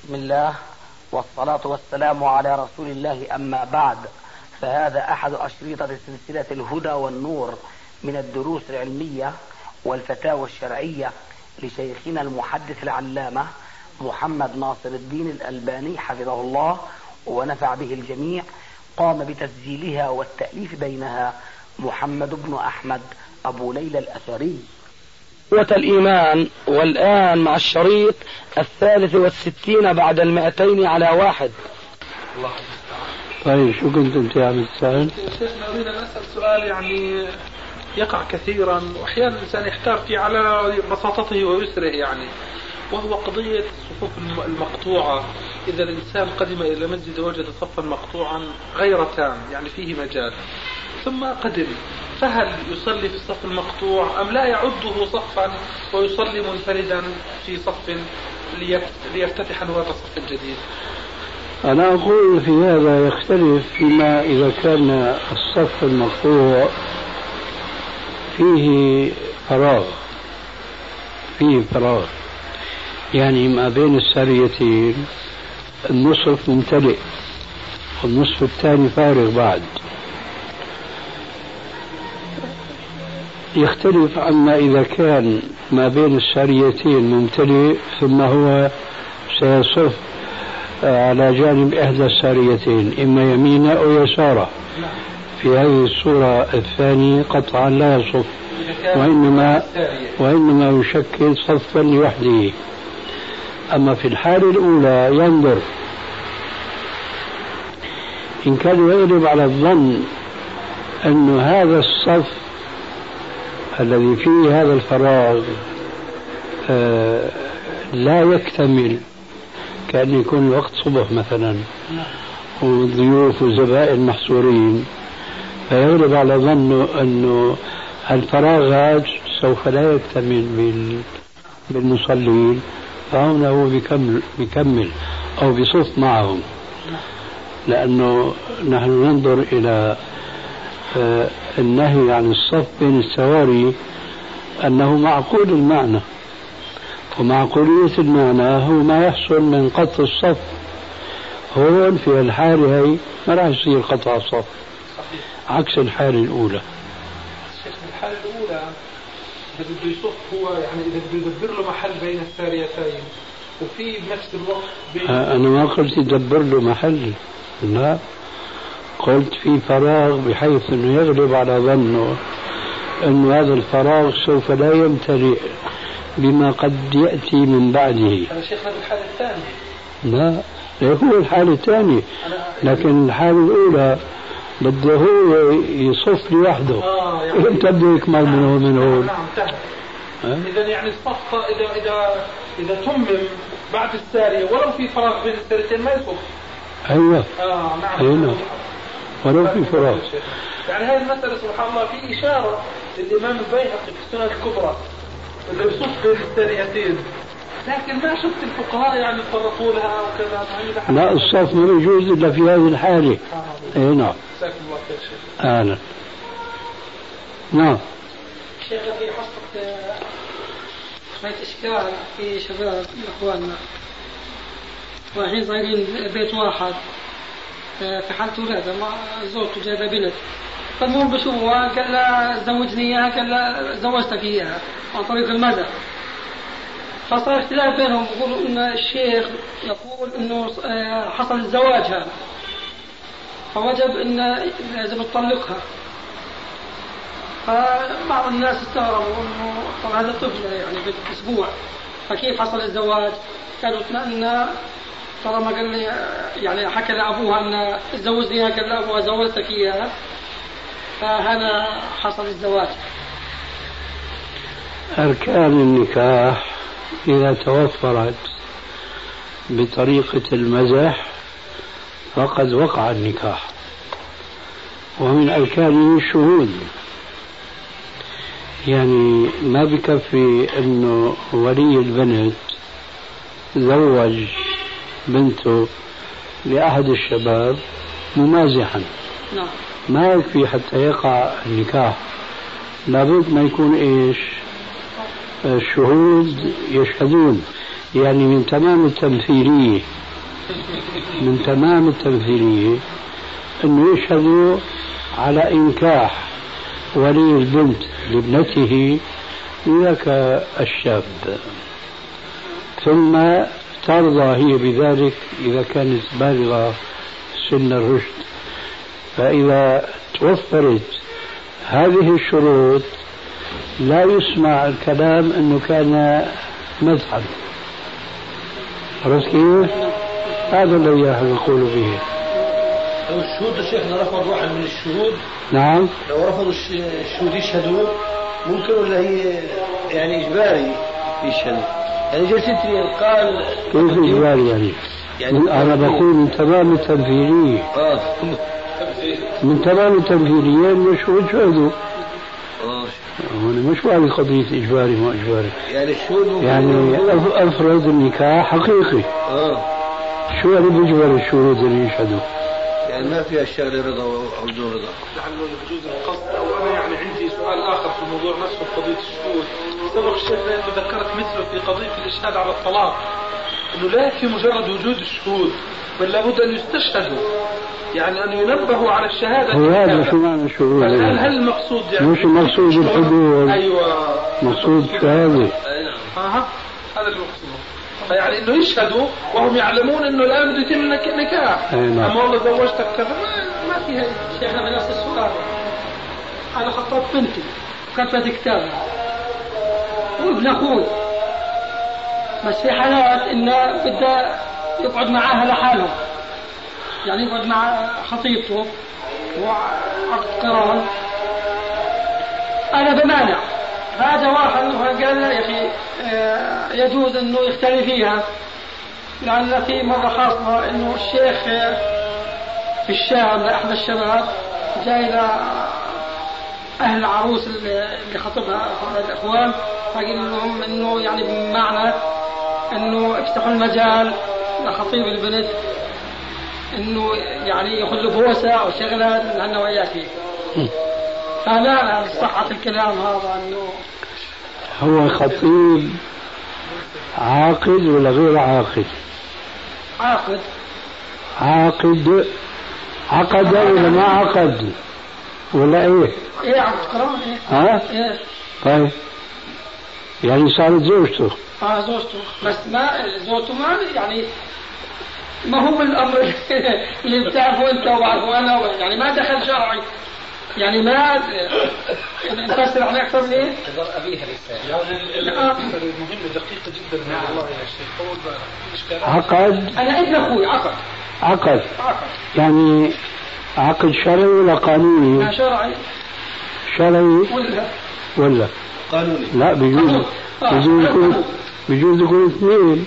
بسم الله والصلاة والسلام على رسول الله، أما بعد، فهذا أحد أشرطة سلسلة الهدى والنور من الدروس العلمية والفتاوى الشرعية لشيخنا المحدث العلامة محمد ناصر الدين الألباني حفظه الله ونفع به الجميع. قام بتسجيلها والتأليف بينها محمد بن أحمد أبو ليلى الأثري. الإيمان، والآن مع الشريط 63 بعد 200 على 1. طيب شو كنت انت عم تسأل؟ شيخنا أريد أن أسأل سؤال يعني يقع كثيرا وأحيانا الإنسان يحتار فيه على بساطته ويسره يعني، وهو قضية الصفوف المقطوعة. إذا الإنسان قدم إلى مسجد وجد صفا مقطوعا غير تام يعني فيه مجال، ثم قدم، فهل يصلي في الصف المقطوع أم لا يعده صفا ويصلي منفردا في صف ليفتتح نواب الصف الجديد؟ أنا أقول في هذا يختلف فيما إذا كان الصف المقطوع فيه فراغ يعني ما بين الساريتين النصف ممتلئ والنصف الثاني فارغ بعد. يختلف عما إذا كان ما بين الساريتين ممتلئ ثم هو سيصف على جانب إحدى الساريتين إما يمينه أو يساره. في هذه الصورة الثانية قطعا لا يصف وإنما يشكل صفا لوحده. أما في الحالة الأولى ينظر إن كان يغلب على الظن أن هذا الصف الذي فيه هذا الفراغ لا يكتمل، كأن يكون الوقت صبح مثلا والضيوف والزبائن محصورين، فيغلب على ظنه أنه الفراغ هذا سوف لا يكتمل بالمصلين، فهنا هو بيكمل أو بيصف معهم، لأنه نحن ننظر إلى النهي عن الصف بين السواري أنه معقول المعنى، ومعقولية المعنى هو ما يحصل من قطع الصف. هون في الحالة هي ما راح يصير قطع الصف عكس الحالة الأولى. الحالة الأولى إذا بده يصف هو يعني إذا بده يدبر له محل بين الساريتين وفي بنفس الوقت أنا ما قلت يدبر له محل، لا، قلت في فراغ بحيث أنه يغلب على ظنه أن هذا الفراغ سوف لا يمتلئ بما قد يأتي من بعده. هذا شيخنا بالحالة الثانية. لا هو الحالة الثانية، لكن الحالة الأولى بده هو يصف لوحده. يعني انت بده يكمل من هون. نعم. إذا يعني الصف إذا تمم بعد السارية ولو في فراغ بين الساريتين ما يصف. أيوة. نعم. أيوة. ولو في فراغ. يعني هذه المسألة سبحان الله في إشارة للإمام البيهقي في السنن الكبرى اللي يصف بين الساريتين، لكن ما شفت الفقهاء يعني يفرقوا لها وكذا. لا، الصف ما يجوز إلا في هذه الحالة. أي نعم. جزاكم الله خير شيخ. أهلا. نعم. شيخ في حصة شوية إشكال في شباب إخواننا رايحين صايرين بيت واحد في حالة ولادة، زوجته جايبة بنت، فالمهم بشوفها قال لا زوجني إياها، قال لا زوجتك إياها عن طريق المدى. فصار اختلاف بينهم، يقولوا إن الشيخ يقول إنه حصل الزواج هذا فوجب إن لازم تطلقها. فبعض الناس استغربوا إنه طبعا هذا طفل يعني بأسبوع فكيف حصل الزواج؟ كانوا اطمئنا طالما قال لي يعني حكى لأبوها أن تزوجني إياها، قال لأبوها زوجتك إياها، فهنا حصل الزواج. أركان النكاح إذا توفرت بطريقة المزح فقد وقع النكاح، ومن أركانه الشهود. يعني ما بكفي أنه ولي البنت زوج بنته لأحد الشباب ممازحا، ما يكفي حتى يقع النكاح، لابد ما يكون إيش؟ الشهود يشهدون. يعني من تمام التمثيلية أنه يشهدوا على إنكاح ولي البنت لابنته ذاك الشاب، ثم ترضى هي بذلك إذا كانت بالغة سن الرشد. فإذا توفرت هذه الشروط لا يسمع الكلام أنه كان مذهب. عرفت كيف؟ هذا الذي نقول به. لو الشهود شيخنا رفض واحد من الشهود، نعم، لو رفضوا الشهود يشهدوا ممكن ولا هي يعني إجباري يشهدوا؟ يعني جلستني قال كيف إجباري يعني أنا بقول من تمام التمثيلية. من تمام التمثيلية المشهود شهدوا. هنا مش هذه قضية إجباري ما إجباري. يعني الشهود يعني أفرض النكاح حقيقي. شو اللي بيجبر الشهود اللي يشهدوا؟ يعني ما فيها الشغل رضا أو بدون رضا. لعله يجوز القصد. أو أنا يعني عندي سؤال آخر في الموضوع نفسه في قضية الشهود. سبق الشيخ أنه ذكرت مثله في قضية الإشهاد على الطلاق، أنه لا يكفي مجرد وجود الشهود بل لابد أن يستشهدوا، يعني أن ينبهوا على الشهادة. هذا شو معنى الشهود؟ هل المقصود يعني مش المقصود الحدود؟ أيوة مقصود الشهادة. هذا المقصود. يعني انه يشهدوا وهم يعلمون انه الان بده يتم نكاح. اما والله زوجتك كذا ما فيها. شيخنا بنفس السؤال انا خطبت بنتي كتبت كتابها وابن اخوي، بس في حالات انه بده يقعد معاها لحاله، يعني يقعد مع خطيبته وعقد قران، انا بمانع. هذا واحد قال يا أخي يجوز أنه يختلي فيها، لأن في مرة حاصلة أنه الشيخ في الشام لأحد الشباب جاي إلى أهل العروس اللي خطبها الأخوان، فقال لهم أنه يعني بمعنى أنه افتحوا المجال لخطيب البنت أنه يعني ياخذ له بوسة أو شغلة لأنه وياكي. فلا صحة الكلام هذا أنه هو خطيب عاقد ولا غير عاقد؟ عاقد. عقد ولا ما عقد ولا ايه؟ ايه عقد قران. ايه ايه طيب يعني صارت زوجته. زوجته، بس ما زوجته ما يعني ما هو الامر اللي بتعرفه انت وبعرفه انا، يعني ما دخل شرعي، يعني ما نفسر عليه أكثر من إيه؟ أبيها المهمة دقيقة جدا والله يا شيخ. عقد. أنا ابن أخوي عقد يعني عقد شرعي ولا قانوني؟ شرعي ولا قانوني؟ لا بيجوز يكون اثنين.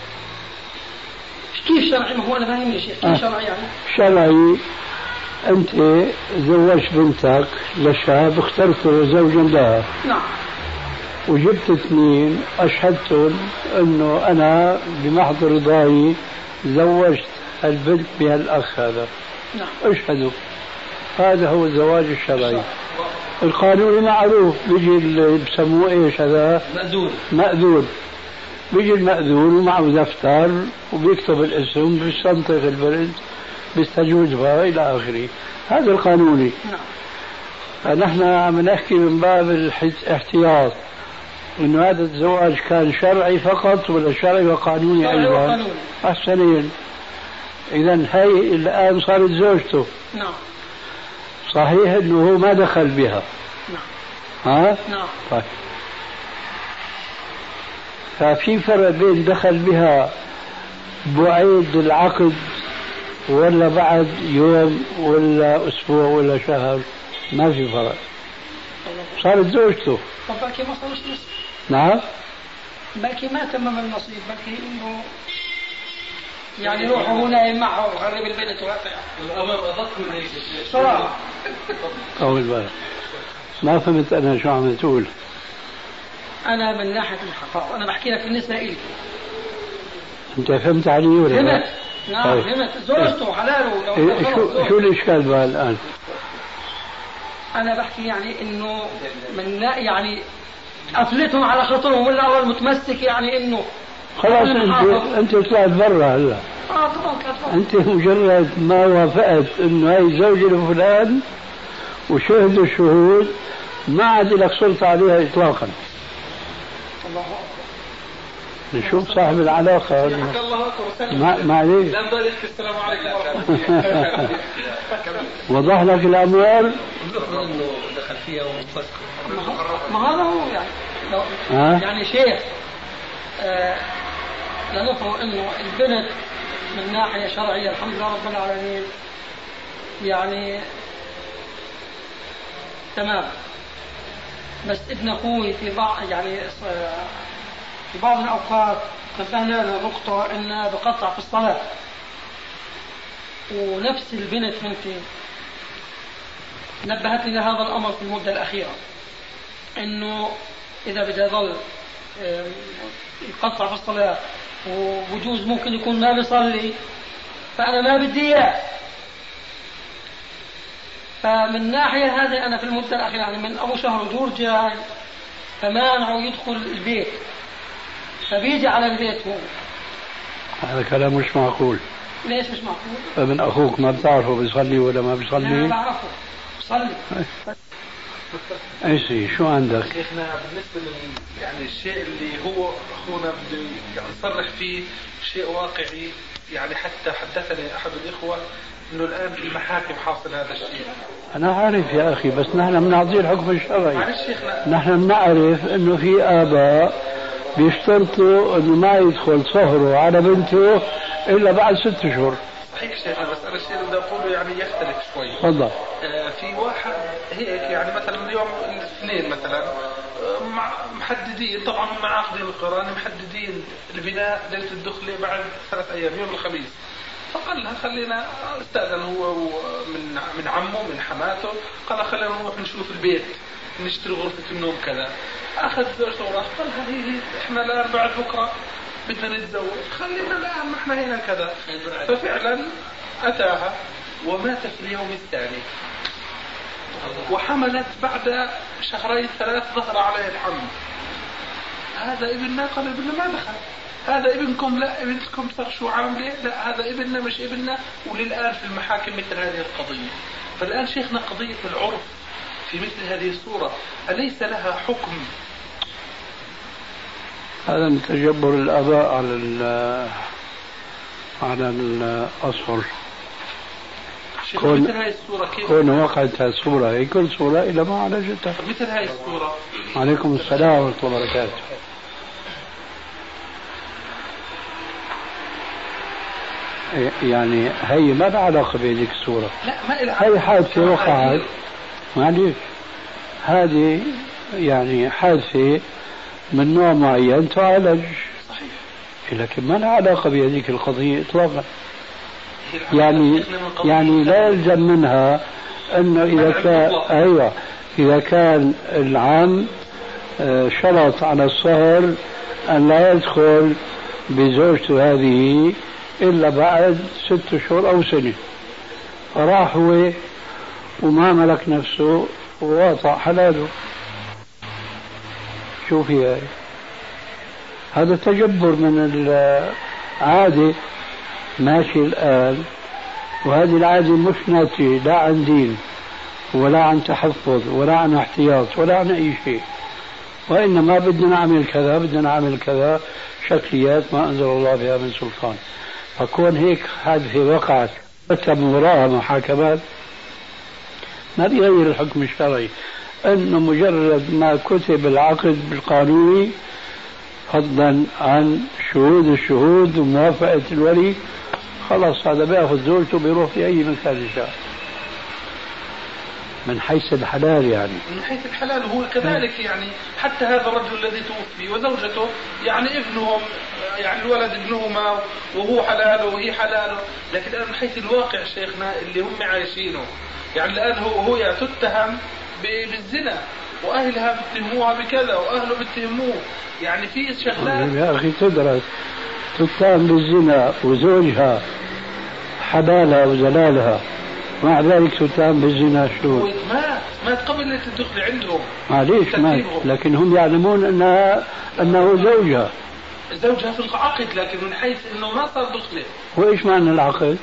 كيف شرعي؟ ما هو أنا فاهم يا شيخ. كيف شرعي يعني؟ شرعي أنت زوجت بنتك لشاب اخترت زوجا لها. نعم. وجبت اثنين أشهدتهم أنه أنا بمحض رضاي زوجت البنت بهالأخ هذا. نعم. اشهدوا. هذا هو الزواج الشرعي. القانوني معروف، بيجي اللي بسموه ايش هذا؟ مأذون. بيجي المأذون ومعه دفتر وبيكتب الاسم، بيستنطق البنت، بيستجوزها إلى آخره. هذا القانوني. فنحن عم نحكي من باب الاحتياط إنه هذا الزواج كان شرعي فقط ولا شرعي وقانوني أيضا. أحسنين. إذن هي الآن صارت زوجته. نعم. صحيح إنه هو ما دخل بها. نعم. طيب. ففي فرق بين دخل بها بعيد العقد ولا بعد يوم ولا أسبوع ولا شهر، ما في فرق. صارت زوجته. طب باكي ما صارش نصيب. نعم. باكي ما تمم النصيب، باكي إنه يعني روحه هنا معه وغرب البنت وهكذا. الأمر أدق من هيك صراحة. أول بالك. ما فهمت أنا شو عم تقول. أنا من ناحية الخطأ، وأنا بحكي لك بالنسبة إلي. أنت فهمت علي ولا لا؟ فهمت. نعم فهمت. زوجته حلاله. شو الإشكال بقى الآن؟ أنا بحكي يعني إنه من يعني أفلتهم على خطرهم، ولا أول متمسك يعني إنه خلاص انت طلعت برا هلا. طبعا انت مجرد ما وافقت انه هي زوجة لفلان وشهدوا الشهود ما عاد لك سلطة عليها اطلاقا. الله اكبر. نشوف صاحب العلاقة. الله اكبر. ما عليك. لا نضل يحكي السلام عليكم ورحمة الله. وضح لك الاموال. انه دخل فيها ومفسك. ما هذا هو يعني يعني شيخ لنفرض انه البنت من ناحيه شرعيه الحمد لله رب العالمين يعني تمام، بس ابن اخوي في بعض يعني في بعض الاوقات نبهنا لنقطه انه بقطع في الصلاه، ونفس البنت بنتي نبهتني لهذا الامر في المده الاخيره، انه اذا بدي يظل يقطع في الصلاه وبجوز ممكن يكون ما بيصلي فانا ما بدي اياه. فمن ناحيه هذه انا في المده الاخيره يعني من ابو شهر دور جاي فمانعه يدخل البيت، فبيجي على البيت هو. هذا كلام مش معقول. ليش مش معقول؟ ابن اخوك ما بتعرفه بيصلي ولا ما بيصلي؟ لا بعرفه بصلي. ايش شو عندك؟ شيخنا بالنسبه يعني الشيء اللي هو اخونا بده يعني يصرح فيه شيء واقعي، يعني حتى حدثني احد الاخوه انه الان في المحاكم حاصل هذا الشيء. انا عارف يا اخي، بس نحن بنعطيه الحكم الشرعي. معلش شيخنا، نحن بنعرف انه في اباء بيشترطوا انه ما يدخل صهره على بنته الا بعد 6 اشهر. صحيح شيخنا، بس انا الشيء اللي بدي اقوله يعني يختلف شوي. تفضل. في واحد هيك يعني مثلا اليوم الاثنين مثلا محددين، طبعا هم عاقدين القران محددين البناء ليله الدخله بعد 3 ايام يوم الخميس، فقال لها خلينا استاذن هو من عمه من حماته، قال خلينا نروح نشوف البيت نشتري غرفه النوم كذا. اخذ زوجته وراح قال لها هي احنا الان بعد بكره بدنا نتزوج، خلينا الان ما احنا هنا كذا. ففعلا اتاها ومات في اليوم الثاني، وحملت بعد 2 2 3 ظهر عليه الحمل. هذا ابننا؟ قال ابننا ما دخل. هذا ابنكم؟ لا ابنكم. صار شو عامله؟ لا هذا ابننا مش ابننا. وللآن في المحاكم مثل هذه القضية. فالآن شيخنا قضية العرف في مثل هذه الصورة أليس لها حكم؟ هذا من تجبر الآباء على الأصل. مثل هذه الصورة كيف؟ كون وقعت هذه الصورة هي كل صورة إلى ما عالجتها. مثل هذه الصورة. عليكم السلام ورحمة الله وبركاته. يعني هي ما لها علاقة بهذيك الصورة. لا ما لها. هي حادثة وقعت، معليش، هذه يعني حادثة من نوع معين تعالج. صحيح. لكن ما لها علاقة بهذيك القضية إطلاقا. يعني لا يلزم منها أنه إذا كان العام شرط على الصهر أن لا يدخل بزوجته هذه إلا بعد 6 أشهر أو سنة، فراح هو وما ملك نفسه وواطع حلاله. شو في هذا تجبر من العادة ماشي الآن، وهذه العادة مش ناتجة لا عن دين ولا عن تحفظ ولا عن احتياط ولا عن أي شيء، وإنما بدنا نعمل كذا بدنا نعمل كذا، شكليات ما أنزل الله بها من سلطان. فكون هيك حادثة وقعت تم وراءها محاكمات ما بيغير الحكم الشرعي، أنه مجرد ما كتب العقد بالقانوني فضلا عن شهود الشهود وموافقة الولي، خلاص هذا بياخذ زوجته بيروح في أي مكان شاء. من حيث الحلال يعني. من حيث الحلال هو كذلك يعني. حتى هذا الرجل الذي توفي وزوجته يعني ابنهم، يعني الولد ابنهما وهو حلاله وهي حلاله، لكن الآن من حيث الواقع شيخنا اللي هم عايشينه، يعني الآن هو تتهم بالزنا وأهلها بتهموها بكذا وأهله بتهموه، يعني في شغلات. يا أخي تدرس تتهم بالزنا وزوجها حلالها وزلالها، مع ذلك تتهم بالزنا شو؟ ما تقبل الدخل عندهم. معليش ما، لكن هم يعلمون أنه زوجها. زوجها في العقد، لكن من حيث انه ما صار دخله. وايش معنى العقد؟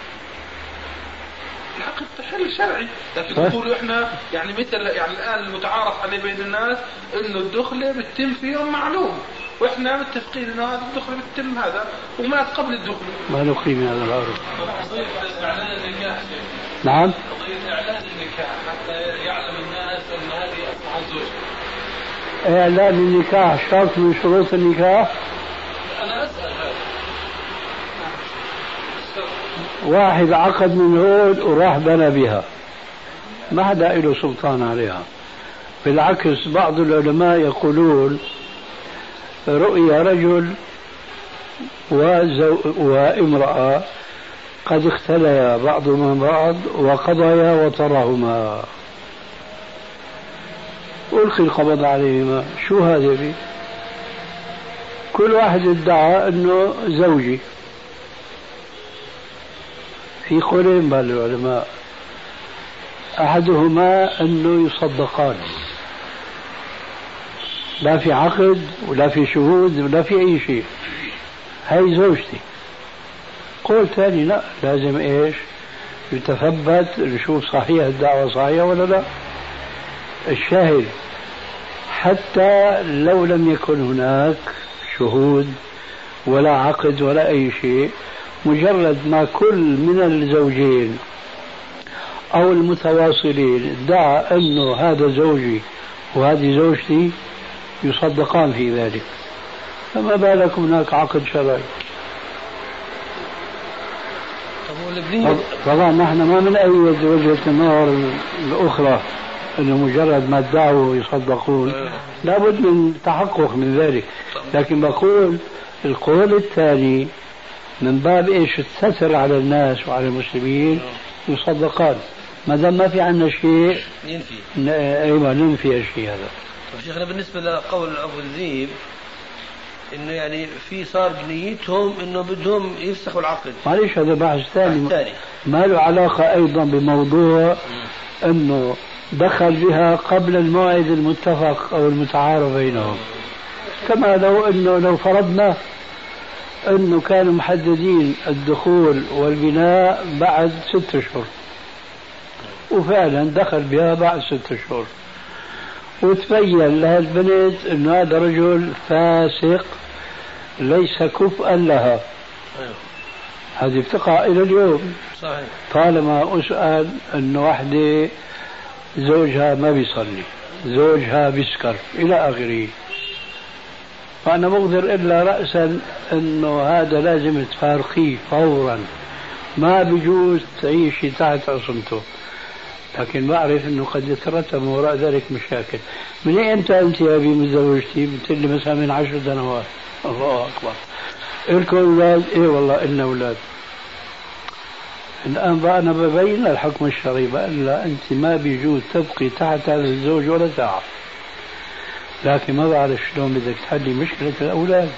العقد تحل شرعي، لكن تقولوا احنا يعني مثل يعني الان المتعارف عليه بين الناس انه الدخله بتتم في يوم معلوم، واحنا متفقين انه هذا الدخله بتتم هذا ومات قبل الدخله. ما له قيمه هذا العرف. قضيه اعلان النكاح. نعم. قضيه اعلان النكاح حتى يعلم الناس ان هذه اصبحت زوجته. اعلان النكاح شرط من شروط النكاح؟ انا اسال هذا. واحد عقد من هون وراح بنى بها، ما حدا له سلطان عليها. بالعكس بعض العلماء يقولون رؤيا رجل وامرأة قد اختليا بعضهما بعض وقضيا وطرهما، ألقي القبض عليهما. شو هذا بي؟ كل واحد ادعى انه زوجي. في قولين بين العلماء، احدهما انه يصدقان، لا في عقد ولا في شهود ولا في اي شيء، هاي زوجتي. قول ثاني لا، لازم ايش؟ يتثبت نشوف صحيح الدعوة صحيحة ولا لا. الشاهد حتى لو لم يكن هناك شهود ولا عقد ولا أي شيء، مجرد ما كل من الزوجين أو المتواصلين ادعى أنه هذا زوجي وهذه زوجتي يصدقان في ذلك، فما بالك هناك عقد شرعي. طبعا نحن ما بنأيد وجهة النظر الأخرى أنه مجرد ما ادعوا يصدقون، لابد من تحقق من ذلك. لكن بقول القول الثاني من باب ايش؟ الستر على الناس وعلى المسلمين، يصدقان ما دام ما في عندنا شيء ينفي. ايوه ننفي الشيء هذا. طيب شيخنا بالنسبه لقول ابو الذيب انه يعني في صار بنيتهم انه بدهم يفسخوا العقد، معلش هذا بحث ثاني ما له علاقه ايضا بموضوع انه دخل بها قبل الموعد المتفق او المتعارف بينهم. كما لو فرضنا انه كانوا محددين الدخول والبناء بعد 6 أشهر، وفعلا دخل بها بعد 6 أشهر، وتبين لهالبنت انه هذا رجل فاسق ليس كفءا لها، هذه بتقع الى اليوم. صحيح. طالما اسال انه وحده زوجها ما بيصلي، زوجها بيسكر الى اخره، فأنا مقدر إلا رأسا أنه هذا لازم تفارقيه فورا، ما بيجوز تعيشي تحت عصمته. لكن بعرف أنه قد يترتب وراء ذلك مشاكل. من إمتى أنت يا أبي متزوجتي؟ بتقول لي مثلا من 10 سنوات. الله أكبر. إلكم أولاد؟ إيه والله إلنا أولاد. الآن بقى أنا ببين الحكم الشرعي، بقول لا أنت ما بيجوز تبقي تحت هذا الزوج ولا ساعة. لكن ما بعرف شلون بدك تحلي مشكلة الأولاد.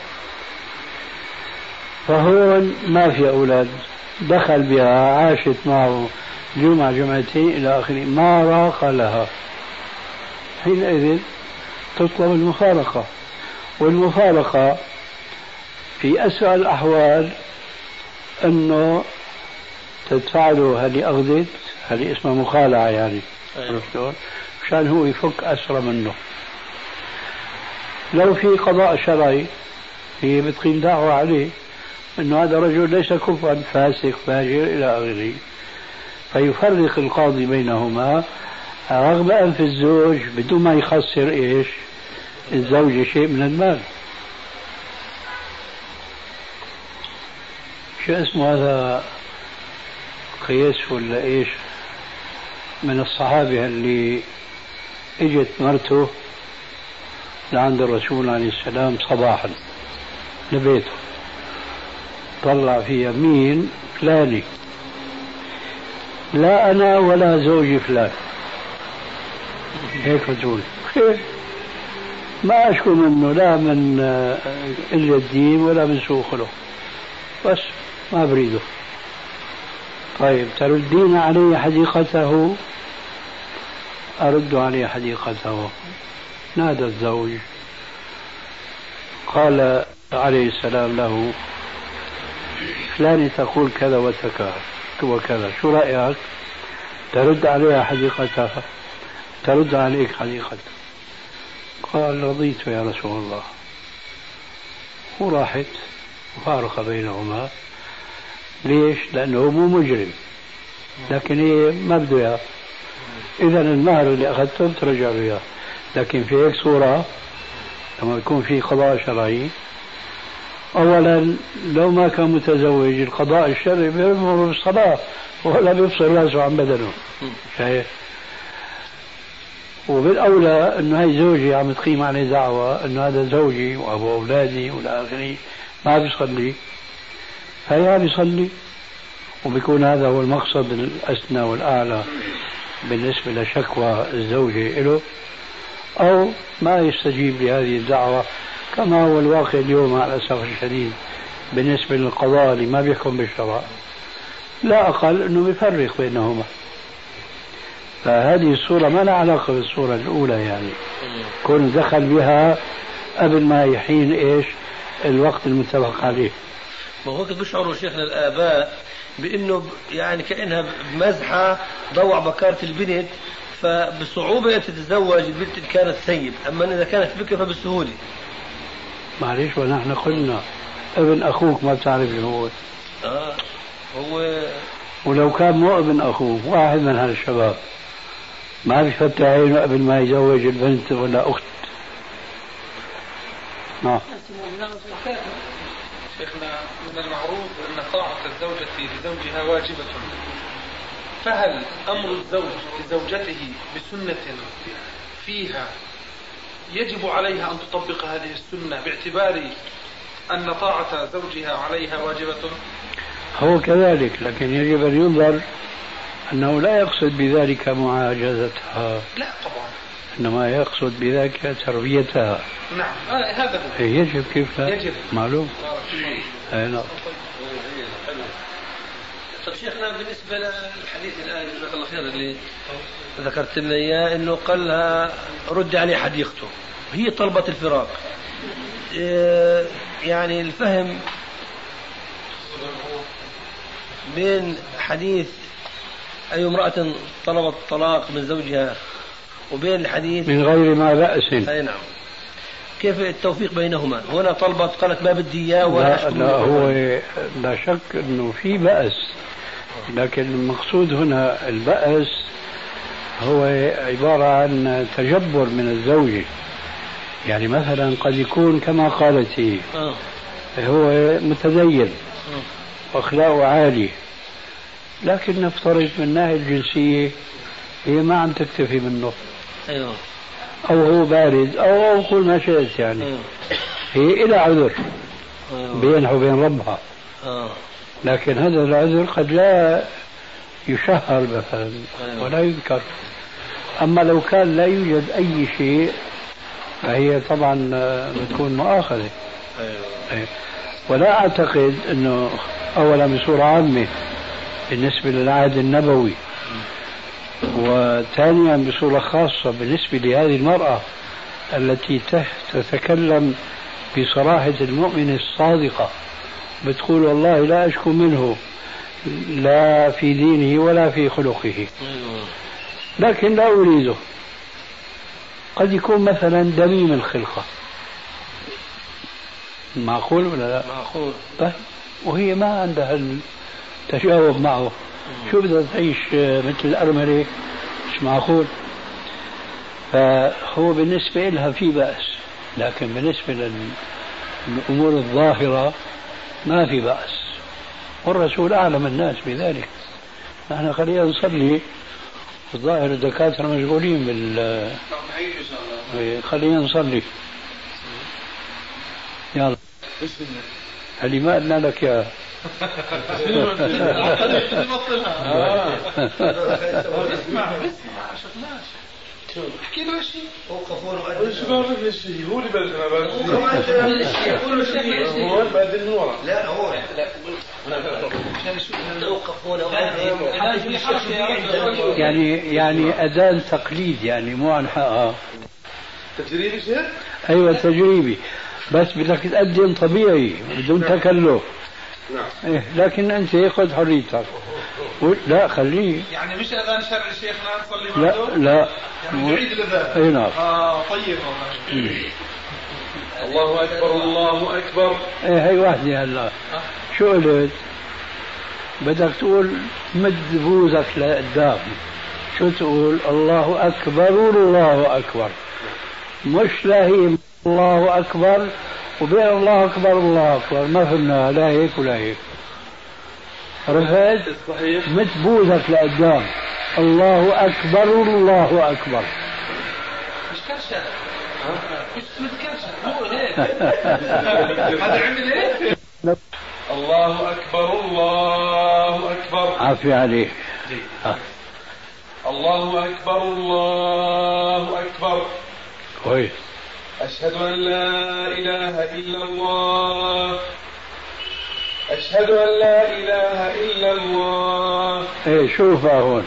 فهون ما في أولاد، دخل بها عاشت معه جمعة جمعتين إلى آخره، ما راق لها، حينئذ تطلب المفارقة. والمفارقة في أسوأ الأحوال أنه تدفع له هذه أخذت، هذه اسمها مخالعة يعني، عرفتوا؟ مشان هو يفك أسرى منه. لو في قضاء شرعي هي بتقيم دعوة عليه أنه هذا رجل ليس كفءا، فاسق فاجر إلى آخره، فيفرق القاضي بينهما رغم أنف الزوج بدون ما يخسر إيش الزوجة شيء من المال. شو اسمه هذا؟ قياس ولا إيش من الصحابة اللي اجت مرته لعند الرسول عليه السلام صباحا لبيته، طلع في يمين فلاني، لا أنا ولا زوجي فلان، هيك بتقول. ما أشكو منه لا من قلة الدين ولا من سوء خلق، بس ما بريده. طيب تردين علي حديقته؟ أرد عليه حديقته. نادى الزوج قال عليه السلام له فلان تقول كذا وكذا، شو رأيك؟ ترد عليها حديقتها، ترد عليك حديقتها. قال رضيت يا رسول الله، وراحت وفارق بينهما. ليش؟ لأنه مو مجرم، لكن هي ما بده إياه، إذا المهر اللي أخذته ترجع له إياه. لكن في هيك صورة لما يكون في قضاء شرعي، أولا لو ما كان متزوج القضاء الشرعي بيأمر بالصلاة ولا بيفصل راسه عن بدنه. شايف؟ وبالأولى أنه هاي زوجي عم تقيم عليه دعوة أنه هذا زوجي وأبو أولادي وإلى آخره ما بيصلي، فهي بيصلي، وبيكون هذا هو المقصد الأسنى والأعلى بالنسبة لشكوى الزوجة له، أو ما يستجيب لهذه الدعوة كما هو الواقع اليوم مع الأسف الشديد بالنسبة للقضاء اللي ما بيحكم بالشرع، لا أقل أنه بيفرق بينهما. فهذه الصورة ما لها علاقة بالصورة الأولى، يعني كون دخل بها قبل ما يحين إيش الوقت المتفق عليه. ما هو بيشعروا شيخنا الآباء بأنه يعني كأنها بمزحة ضوع بكارة البنت، فبصعوبة تتزوج البنت إن كانت ثيب، أما إذا كانت بكر فبالسهولة. معليش، ونحن قلنا ابن أخوك ما بتعرف هو هو ولو كان مو ابن أخوه واحد من هالشباب ما بيفتح عينه قبل ما يزوج البنت ولا أخت. نعم. شيخنا من المعروف أن طاعة الزوجة لزوجها واجبة، فهل أمر الزوج لزوجته بسنة فيها يجب عليها أن تطبق هذه السنة باعتبار أن طاعة زوجها عليها واجبة؟ هو كذلك، لكن يجب أن ينظر أنه لا يقصد بذلك معاجزتها، لا طبعا، إنما يقصد بذلك تربيتها. نعم هذا هو. يجب، كيف لا؟ يجب، معلوم. نعم. طيب شيخنا بالنسبة للحديث الآن جزاك الله خير اللي ذكرت لنا إياه، إنه قال لها رد عليه حديقته، هي طلبت الفراق. يعني الفهم بين حديث أي امرأة طلبت الطلاق من زوجها وبين الحديث من غير ما بأس. أي نعم، كيف التوفيق بينهما؟ هنا طلبت قالت ما بدي إياه ولا لا هو لا شك أنه في بأس، لكن المقصود هنا البأس هو عبارة عن تجبر من الزوجة. يعني مثلا قد يكون كما قالت هي هو متدين وأخلاقه عالي، لكن نفترض من الناحية الجنسية هي ما عم تكتفي منه، أو هو بارد أو كل ما شئت، يعني هي إلى عذر بينها وبين ربها، لكن هذا العذر قد لا يشهر مثلا ولا يذكر. أما لو كان لا يوجد أي شيء فهي طبعا بتكون مؤاخذة. ولا أعتقد أنه أولا بصورة عامة بالنسبة للعهد النبوي، وثانيا بصورة خاصة بالنسبة لهذه المرأة التي تتكلم بصراحة المؤمن الصادقة، بتقول والله لا أشكو منه لا في دينه ولا في خلقه، لكن لا أريده. قد يكون مثلا دميم الخلقة، معقول ولا لا؟ معقول. وهي ما عندها التجاوب معه، شو بدها تعيش مثل الأرملة؟ مش معقول. فهو بالنسبة لها في بأس، لكن بالنسبة للأمور الظاهرة ما في بأس، والرسول أعلم الناس بذلك. نحن خلينا نصلي، الظاهر الدكاترة مشغولين خلينا نصلي. يلا اللي ما قلنا لك يا احكي له شيء. وش بعرف شيء هو اللي بدنا يقول شيء هو بعدين من ورا. لا هو يعني أذان تقليد، يعني مو عن حقها. تجريبي شيء؟ أيوة تجريبي. بس بدك تقدم طبيعي بدون تكلف. نعم. إيه لكن أنت خذ حريتك. لا خليه. يعني مش أذان شرعي شيخنا نصلي لا لا يعني نعيد الأذان. اي نعم. طيب والله. الله أكبر الله أكبر. ايه هي واحدة هلا. شو قلت؟ بدك تقول مد بوزك لقدام. شو تقول؟ الله أكبر الله أكبر، مش لا هي الله أكبر وبين الله أكبر الله أكبر، ما فهمنا لا هيك ولا هيك. عرفت؟ صحيح. مد بوزك لقدام، الله أكبر الله أكبر. مش كرشة. مش متكرشة مو هيك. هذا عمل ايه؟ الله أكبر الله أكبر. عافية عليك. الله أكبر الله أكبر. كويس. أشهد أن لا إله إلا الله. أشهد أن لا إله إلا الله. ايه شوفها هون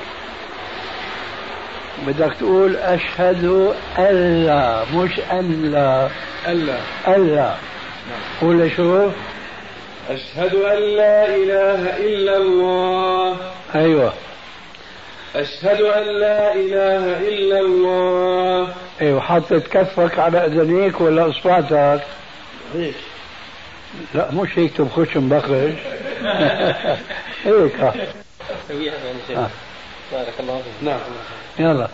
بدك تقول أشهد أن لا، مش أن لا. ألا. ألا. قول شوف. أشهد أن لا إله إلا الله. أيوة. أشهد أن لا إله إلا الله. ايوه حطت كفك على اذنيك ولا اصبعتك؟ هيك. لا مش هيك تبخش مبخش. هيك سويها يعني شيء. بارك الله فيك. نعم. يلا.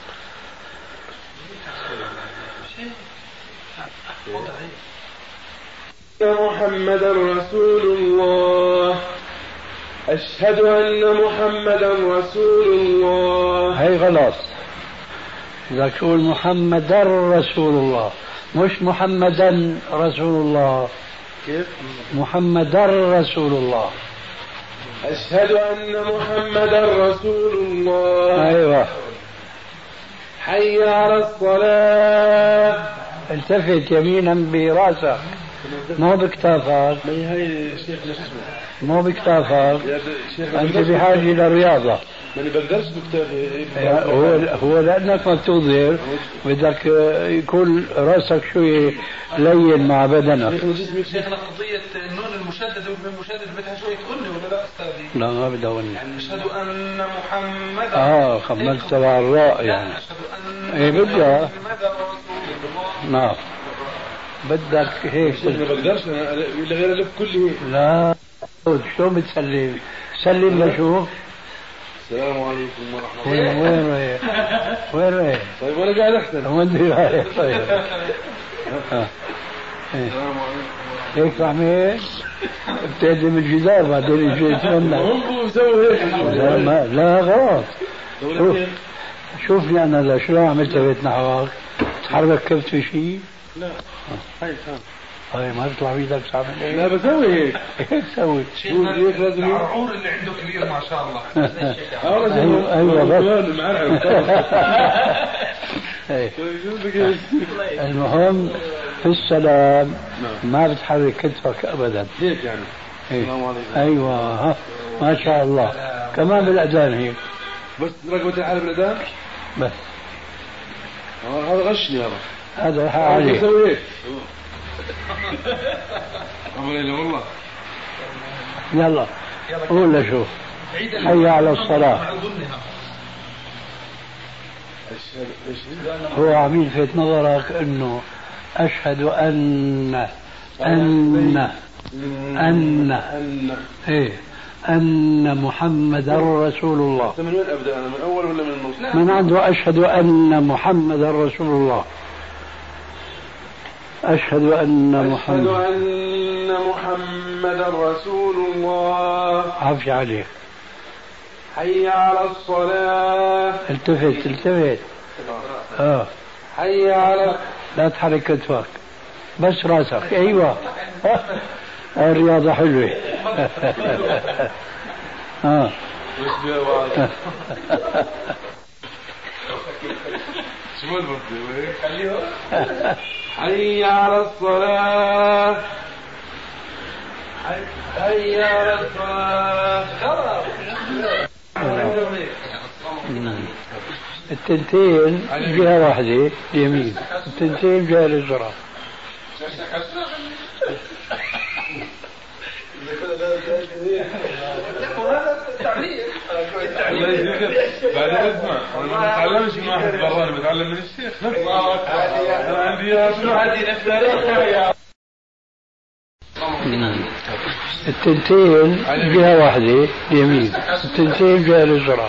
محمدا رسول الله. أشهد أن محمدا رسول الله. هي غلط. بدك تقول محمدا رسول الله، مش محمدا رسول الله. كيف؟ محمدا رسول الله. أشهد أن محمدا رسول الله. ايوه. حي على الصلاة. التفت يمينا براسك مو بكتافك. ما هي الشيخ نفسه. مو بكتافك. يا شيخ انت بحاجه للرياضه. ماني بقدرش بكتافي. هو لانك ما بتظهر بدك يكون راسك شوي لين مع بدنك. شيخنا قضية النون المشددة والميم المشددة بدها شوية غنة ولا لا أستاذي؟ لا ما بدها غنة. يعني أشهد أن محمدا. خملت تبع الراء يعني. أشهد أن ايه بدها. محمدا رسول الله. نعم. بدك هيك. ما بقدرش الا غير الف كله. لا شلون بتسلم؟ سلم لشوف. السلام عليكم ورحمة الله. وين رايح؟ وين رايح؟ طيب وانا قاعد احسن. وين رايح؟ طيب. السلام عليكم. هيك فهمت؟ بتهدم الجدار بعدين يجي يتمنى. هم بيسووا هيك. لا غلط. شوفني انا شلون عملت بيت نحوك؟ تحرك كبت في شيء؟ لا. هاي فهم. هاي ما بيطلع بيدك تعمل ايه؟ لا بسوي هيك. هيك سوي. شيخنا العرعور اللي عنده كبير ما شاء الله. ايوه المهم في السلام ما بتحرك كتفك ابدا. هيك يعني. السلام عليكم. ايوه ما شاء الله. كمان بالاذان هيك. بس رقبة العالم بالاذان؟ بس. هذا غشني هذا. هذا عليه. بسوي هيك. والله. يلا قول لشوف. حي على الصلاة. هو عم يلفت نظرك انه اشهد ان ايه ان محمدا رسول الله. من وين ابدا انا؟ من اول ولا من النص؟ من عنده اشهد ان محمدا رسول الله. أشهد أن محمدا رسول الله. عافية عليك. حي على الصلاة. التفت. حي على. لا تحرك كتفك بس راسك. أيوة. الرياضة حلوة. حي على الصلاة. حي على الصلاة. التنتين جهة واحدة اليمين، التنتين جهة اليسرى. بعد اسمع انا ما بتعلمش من واحد برا انا بتعلم من الشيخ انا عندي شنو عندي نفس التنتين جهة واحدة يمين التنتين جهة اليسرى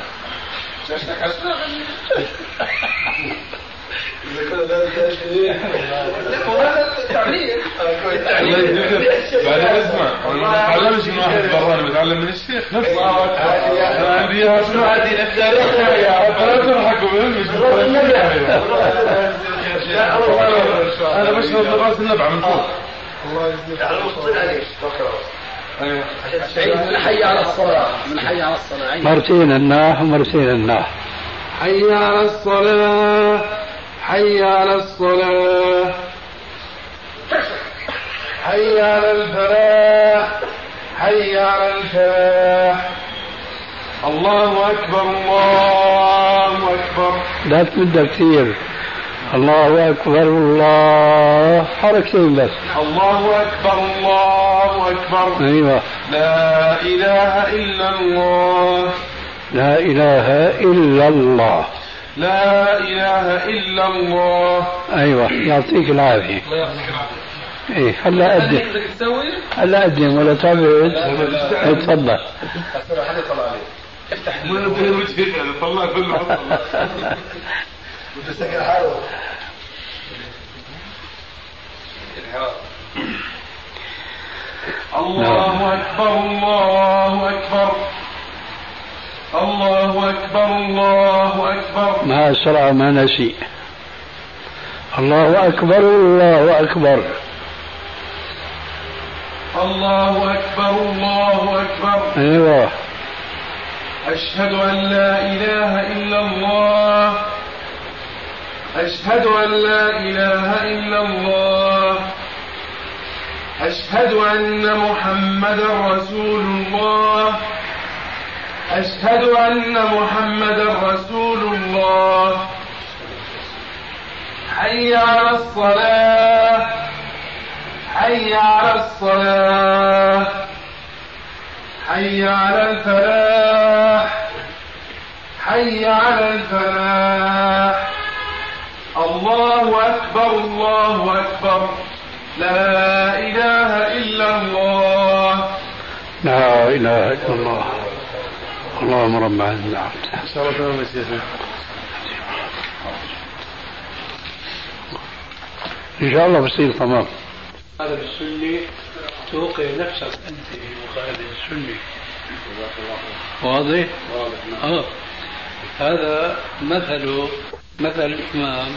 بعد اسمع انا ما بتعلمش من واحد برا انا بتعلم من الشيخ انا عندي شنو عندي نفس لا تضحكوا مش انا بشرب راس النبع من فوق الله يجزيك من حي على الصلاة من حي على الصلاة مرتين الناح ومرتين الناح حي على الصلاة حي على الصلاة حي على الفلاح حي على الفلاح الله أكبر الله أكبر لا تمد كثير الله أكبر الله حركتين بس الله أكبر الله أكبر أيوة لا إله إلا الله لا إله إلا الله لا إله إلا الله أيوة يعطيك العافية إيه هلا أقدم هلا أقدم ولا تعبد اتفضل افتح طلع كله متسكر حاله الله أكبر الله أكبر الله أكبر الله أكبر مع السرعة ما نسي الله أكبر الله أكبر الله أكبر الله أكبر أيوة أشهد أن لا إله إلا الله أشهد أن لا إله إلا الله أشهد أن محمدا رسول الله أشهد أن محمدا رسول الله حي على الصلاة حي على الصلاة حي على الفلاح حي على الفلاح الله أكبر الله أكبر لا إله إلا الله لا إله إلا الله اللهم رب العالمين إن شاء الله بصير تمام هذا بالسنة توقع نفسك أنت في مخالفة السنة واضح؟ هذا مثل الإمام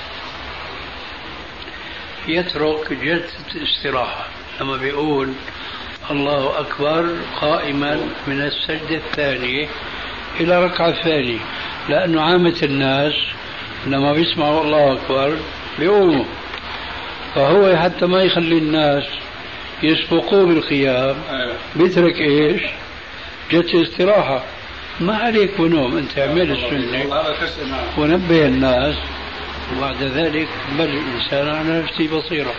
يترك جلسة استراحة لما بيقول الله أكبر قائما من السجدة الثانية إلى ركعة الثانية لأنه عامة الناس لما بيسمعوا الله أكبر بيقوموا فهو حتى ما يخلي الناس يسبقوه بالقيام بيترك إيش جلسة استراحة ما عليك ونوم أنت اعمل السنة ونبه الناس وبعد ذلك بل الإنسان على نفسه بصيرة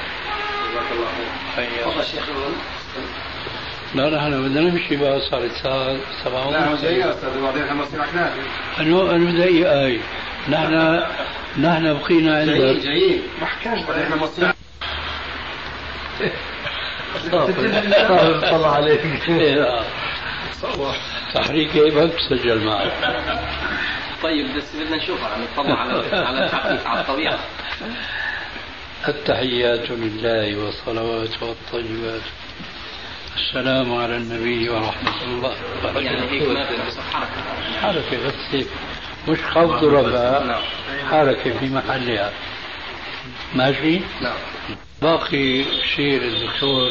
لا نحن بدنا نمشي بقى صارت ساعة 7 لا جاي أستاذ بعدين احنا مصيرنا أنا بدي آي نحن بقينا عندك جايين ما حكاش بعدين احنا مصيرنا طلع عليك تحريك ما بتسجل معك طيب بس بدنا نشوفها عم نطلع على التحقيق على الطبيعة التحيات لله والصلوات والطيبات السلام على النبي ورحمة الله يعني هيك ما بس حركة بس مش خفض رفع حركة في محلها ماشي نعم باقي شيء الدكتور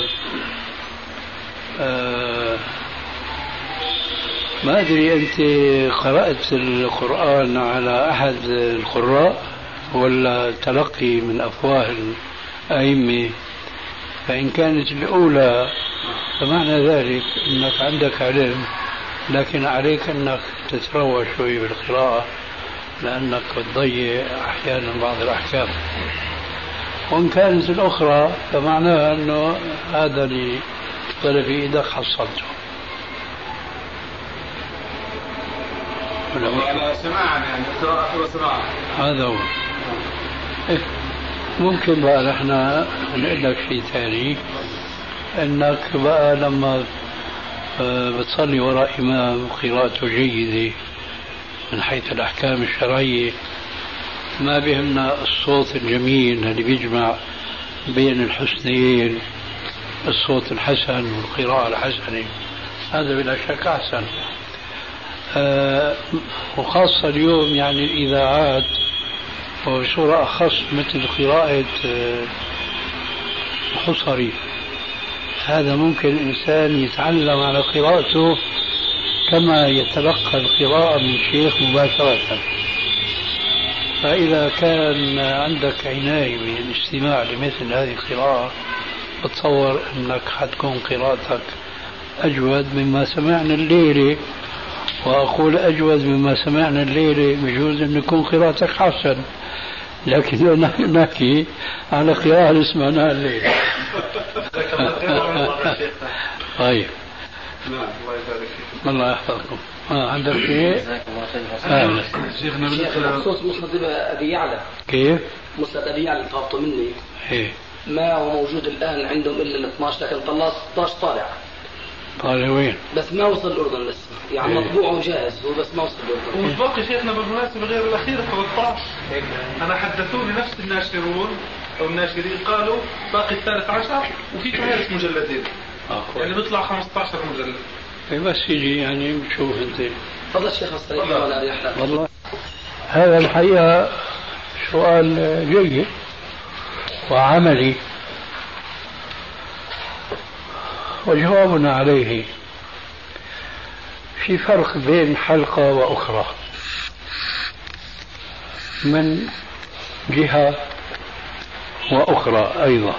ما أدري أنت قرأت القرآن على أحد القراء ولا تلقي من أفواه الأئمة فإن كانت الأولى فمعنى ذلك أنك عندك علم لكن عليك أنك تتروى شوي بالقراءة لأنك بتضيع أحيانا بعض الأحكام وإن كانت الأخرى فمعناها أنه هذا اللي في إيدك حصلته على سماعا يعني قراءة وسماعا. هذا هو. ممكن بقى نحن نقول لك شيء ثاني، انك بقى لما بتصلي وراء امام قراءته جيده من حيث الاحكام الشرعيه، ما بهمنا الصوت الجميل اللي بيجمع بين الحسنين، الصوت الحسن والقراءة الحسنة، هذا بلا شك أحسن. وخاصة اليوم يعني الإذاعات، وبصورة أخص مثل قراءة حصري، هذا ممكن الإنسان يتعلم على قراءته كما يتلقى القراءة من شيخ مباشرة. فإذا كان عندك عناية بالاستماع لمثل هذه القراءة، بتصور أنك حتكون قراءتك أجود مما سمعنا الليلة. وأقول أجود مما سمعنا الليلة، بجوز أن يكون قراءتك حسن، لكن نحكي على قراءة اللي سمعناها الليلة. طيب، الله يحفظكم. عندك شيء؟ شيخنا بخصوص مسند أبي يعلى. كيف؟ مسند أبي يعلى طلبته مني. إيه؟ ما هو موجود الآن عندهم إلا ال 12، لكن طلع 16 طالع. طالع وين؟ بس ما وصل الأردن لسه، يعني مطبوع وجاهز هو، بس ما وصل الأردن. ومش باقي شيخنا بالمناسبة غير الأخير 13. أنا حدثوني نفس الناشرون أو الناشرين قالوا باقي 13 وفي كمان مجلدين. يعني بيطلع 15 مجلد. بس يجي يعني بتشوف انت. تفضل الشيخ الصريح ولا اريح لك. والله هذا الحقيقة سؤال جيد وعملي، وجوابنا عليه في فرق بين حلقة وأخرى من جهة وأخرى أيضا،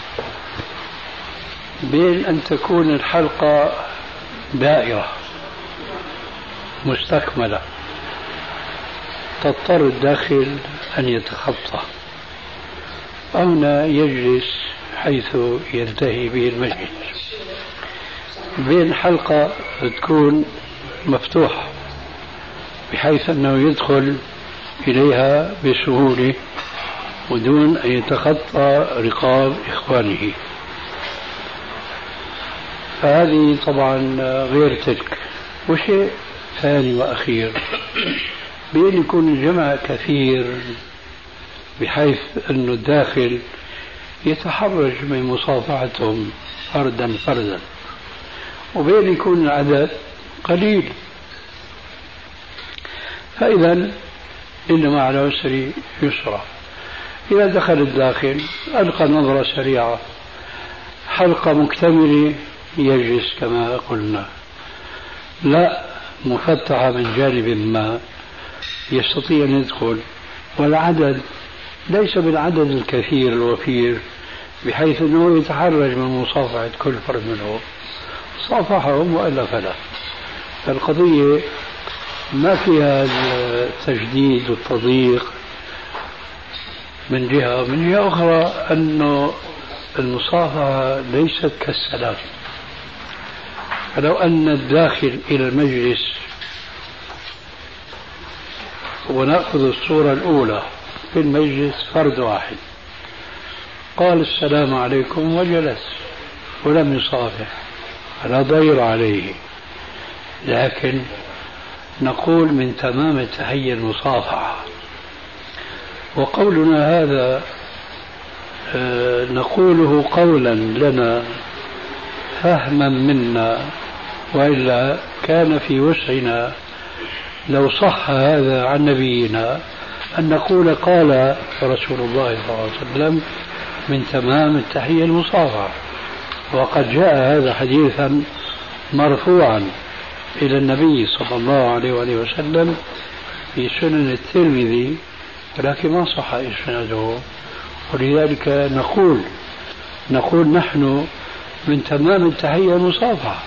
بين أن تكون الحلقة دائرة مستكملة تضطر الداخل أن يتخطى، أو يجلس حيث ينتهي به المجلس، بين حلقة تكون مفتوحة بحيث أنه يدخل إليها بسهولة ودون أن يتخطى رقاب إخوانه. فهذه طبعا غير تلك. وشيء ثاني وأخير، بأن يكون الجمع كثير بحيث أن الداخل يتحرج من مصافحتهم فردا فردا، وبين يكون العدد قليل. فإذا إن مع العسر يسرا. إذا دخل الداخل ألقى نظرة سريعة، حلقة مكتملة يجلس كما قلنا، لا مفتحة من جانب ما يستطيع أن يدخل، والعدد ليس بالعدد الكثير الوفير بحيث أنه يتحرج من مصافحة كل فرد منهم، صافحهم وإلا فلا. فالقضية ما فيها التجديد والتضييق من جهة، ومن جهة أخرى أنه المصافحة ليست كالسلام. فلو أن الداخل إلى المجلس، ونأخذ الصورة الأولى في المجلس فرد واحد قال السلام عليكم وجلس ولم يصافح، فلا ضير عليه، لكن نقول من تمام التحية المصافحة. وقولنا هذا نقوله قولا لنا فهما منا، وإلا كان في وسعنا لو صح هذا عن نبينا أن نقول قال رسول الله صلى الله عليه وسلم من تمام التحية المصافحة. وقد جاء هذا حديثا مرفوعا إلى النبي صلى الله عليه وآله وسلم في سنن الترمذي، ولكن ما صح إسناده، ولذلك نقول نحن من تمام التحية المصافحة،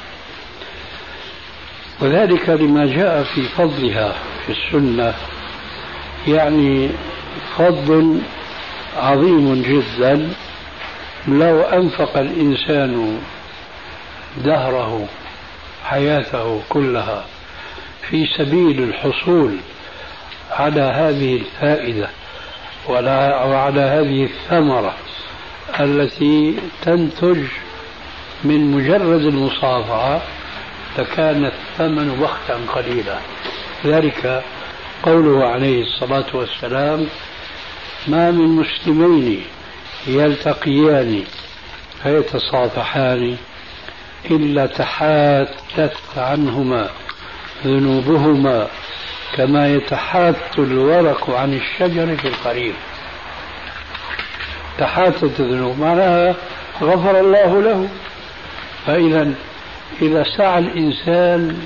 وذلك لما جاء في فضلها في السنة، يعني فضل عظيم جدا. لو أنفق الإنسان دهره حياته كلها في سبيل الحصول على هذه الفائدة وعلى هذه الثمرة التي تنتج من مجرد المصافحة لكان الثمن بختا قليلا. ذلك قوله عليه الصلاة والسلام: ما من مسلمين يلتقيان فيتصافحان إلا تحاتت عنهما ذنوبهما كما يتحات الورق عن الشجر في القريب. تحاتت الذنوب معناها غفر الله له. فإذا إذا سعى الإنسان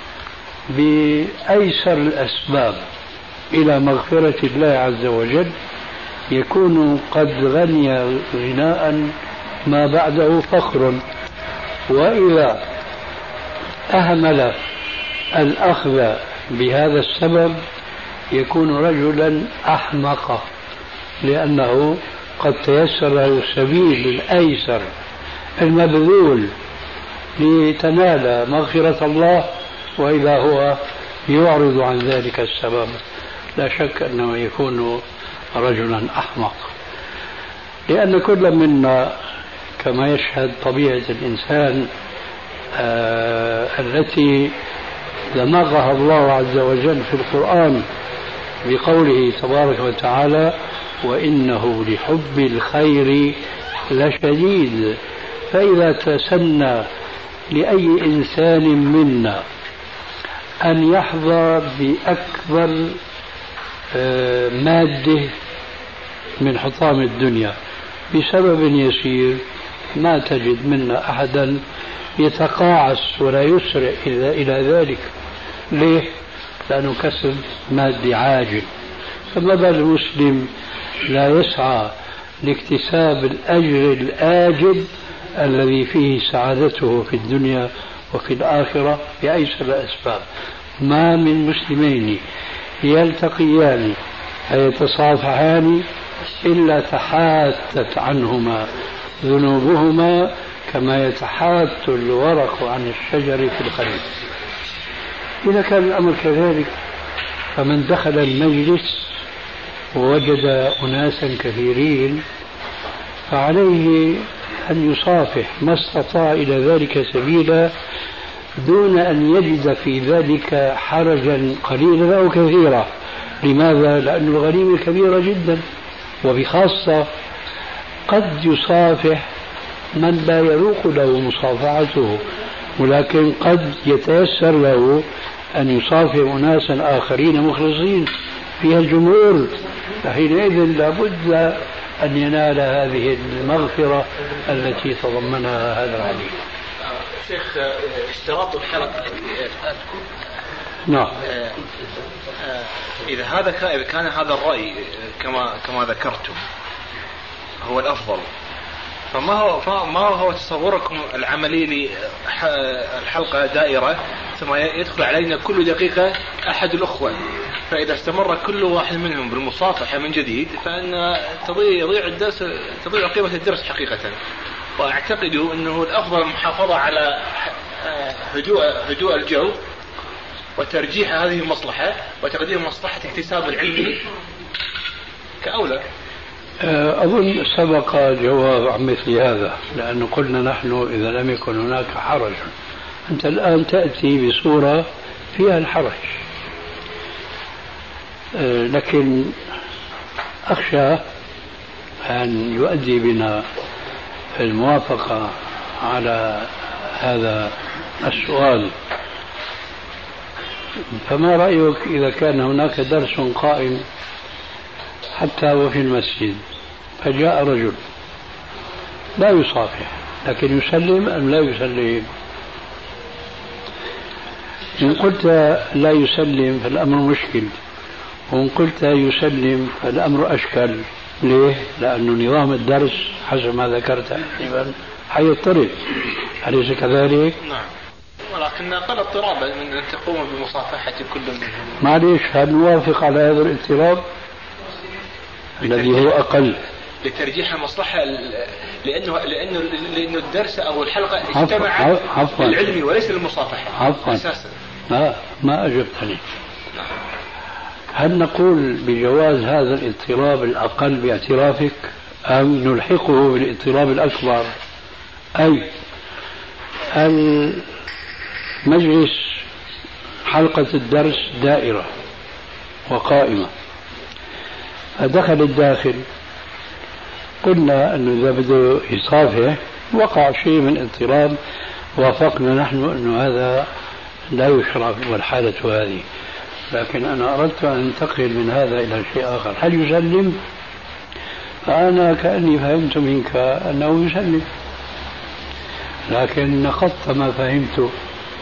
بأيسر الأسباب إلى مغفرة الله عز وجل يكون قد غني غناء ما بعده فخر. وإذا أهمل الأخذ بهذا السبب يكون رجلا أحمق، لأنه قد تيسر له السبيل الأيسر المبذول لتنال مغفرة الله، وإذا هو يعرض عن ذلك السبب لا شك أنه يكون رجلا أحمق. لأن كل منا كما يشهد طبيعة الإنسان التي دمغها الله عز وجل في القرآن بقوله تبارك وتعالى: وإنه لحب الخير لشديد. فإذا تسنى لأي إنسان منا أن يحظى بأكبر مادة من حطام الدنيا بسبب يسير، ما تجد منا أحدا يتقاعس ولا يسرع إلى ذلك. ليه؟ لأنه كسب مادي عاجل. فما بال المسلم لا يسعى لاكتساب الأجر الآجل الذي فيه سعادته في الدنيا وفي الآخرة بأيسر الأسباب. ما من مسلمين يلتقيان فيتصافحان إلا تحاتت عنهما ذنوبهما كما يتحات الورق عن الشجر في الخريف. إذا كان الأمر كذلك فمن دخل المجلس ووجد أناسا كثيرين فعليه أن يصافح ما استطاع إلى ذلك سبيلا دون أن يجد في ذلك حرجا قليلا أو كثيرا. لماذا؟ لأن الغنيمة كبيرة جدا، وبخاصة قد يصافح من لا يروق له مصافحته، ولكن قد يتيسر له أن يصافح أناسا آخرين مخلصين فيها الجمهور، فحينئذ لابد أن ينال هذه المغفرة التي تضمنها هذا الحديث. شيخ، اشتراط الحلقة نعم. إذا كان هذا الرأي كما ذكرتم هو الأفضل، فما هو تصوركم العملي للحلقة دائرة ثم يدخل علينا كل دقيقة أحد الأخوة، فإذا استمر كل واحد منهم بالمصافحة من جديد فإن تضيع الدرس، تضيع قيمة الدرس حقيقة. وأعتقد أنه الأفضل المحافظة على هدوء الجو وترجيح هذه المصلحة وتقديم مصلحة اكتساب العلم كأولى. أظن سبق جواب عن مثل هذا، لأنه قلنا نحن إذا لم يكن هناك حرج. أنت الآن تأتي بصورة فيها الحرج، لكن أخشى أن يؤدي بنا الموافقة على هذا السؤال. فما رأيك إذا كان هناك درس قائم حتى وفي المسجد فجاء رجل لا يصافح لكن يسلم أم لا يسلم؟ إن قلت لا يسلم فالأمر مشكل، وإن قلت يسلم فالأمر أشكل. ليه؟ لأن نظام الدرس حسب ما ذكرت حيضطرب، أليس كذلك؟ نعم، ولكن أقل اضطرابا من أن تقوم بمصافحة كل منهم. معليش، هل نوافق على هذا الاضطراب الذي هو أقل لترجيح المصلحة؟ لأنه الدرس أو الحلقة اجتمع للعلم وليس للمصافحة عفوا. أساسا. ما أجبتني. هل نقول بجواز هذا الاضطراب الأقل باعترافك أم نلحقه بالاضطراب الأكبر؟ أي المجلس حلقة الدرس دائرة وقائمة، فدخل الداخل، قلنا أنه إذا بده يصافح وقع شيء من اضطراب، وافقنا نحن أنه هذا لا يشرع والحالة هذه. لكن أنا أردت أن أنتقل من هذا إلى شيء آخر. هل يسلم؟ فأنا كأني فهمت منك أنه يسلم، لكن نقضت ما فهمته،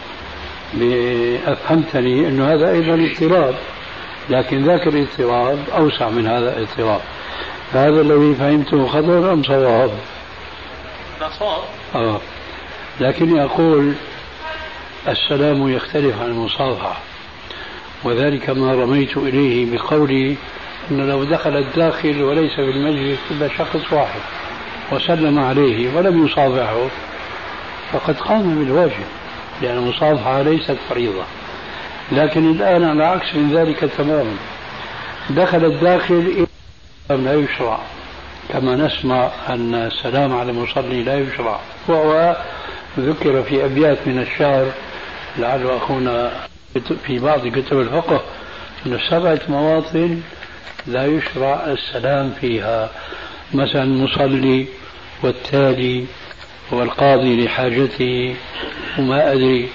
أفهمتني أنه هذا أيضا اضطراب، لكن ذاك الاضطراب أوسع من هذا الاضطراب. فهذا الذي فهمته خطأ أم صواب؟ لا صواب. لكن أقول السلام يختلف عن المصافحة، وذلك ما رميت إليه بقولي أنه لو دخل الداخل وليس في المجلس إلا شخص واحد وسلم عليه ولم يصافحه فقد قام بالواجب، لأن المصافحة ليست فريضة. لكن الآن على عكس من ذلك تماما، دخل الداخل لا يشرع، كما نسمع أن السلام على المصلي لا يشرع، وهو ذكر في أبيات من الشعر لعل أخونا في بعض كتب الفقه أن 7 مواطن لا يشرع السلام فيها، مثلا المصلي والتالي والقاضي لحاجته وما أدري،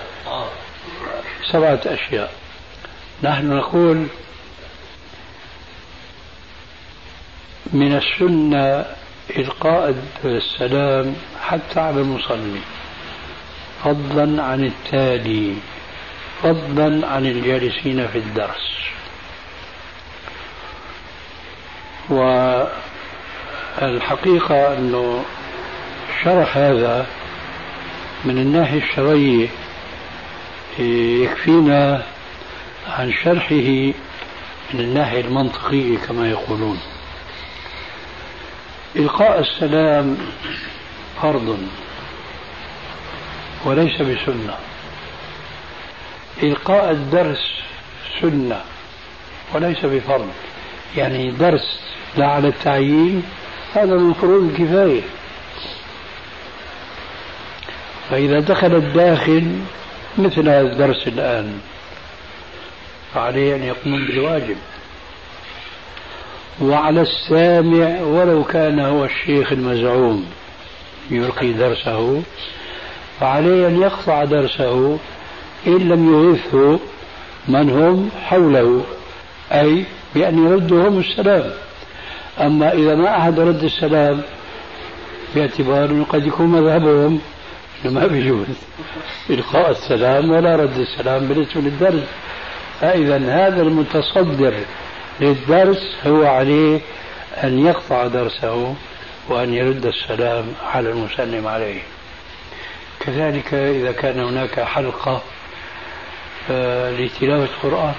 7 أشياء. نحن نقول من السنة إلقاء السلام حتى على المصلي، فضلا عن التالي، فضلا عن الجالسين في الدرس. والحقيقة أنه شرح هذا من الناحية الشرعية يكفينا عن شرحه من الناحية المنطقية كما يقولون. إلقاء السلام فرض وليس بسنة، إلقاء الدرس سنة وليس بفرض، يعني درس لا على التعيين هذا من فروض الكفاية. فإذا دخل الداخل مثل هذا الدرس الآن فعليه أن يقوم بالواجب، وعلى السامع ولو كان هو الشيخ المزعوم يلقي درسه فعليه أن يقطع درسه إن لم يغثه من هم حوله، أي بأن يردهم السلام. أما إذا ما أحد رد السلام باعتبار أنه قد يكون مذهبهم ما بيجوز إلقاء السلام ولا رد السلام بالنسبة للدرس، فإذا هذا المتصدر للدرس هو عليه أن يقطع درسه وأن يرد السلام على المسلم عليه. كذلك إذا كان هناك حلقة لتلاوة القرآن.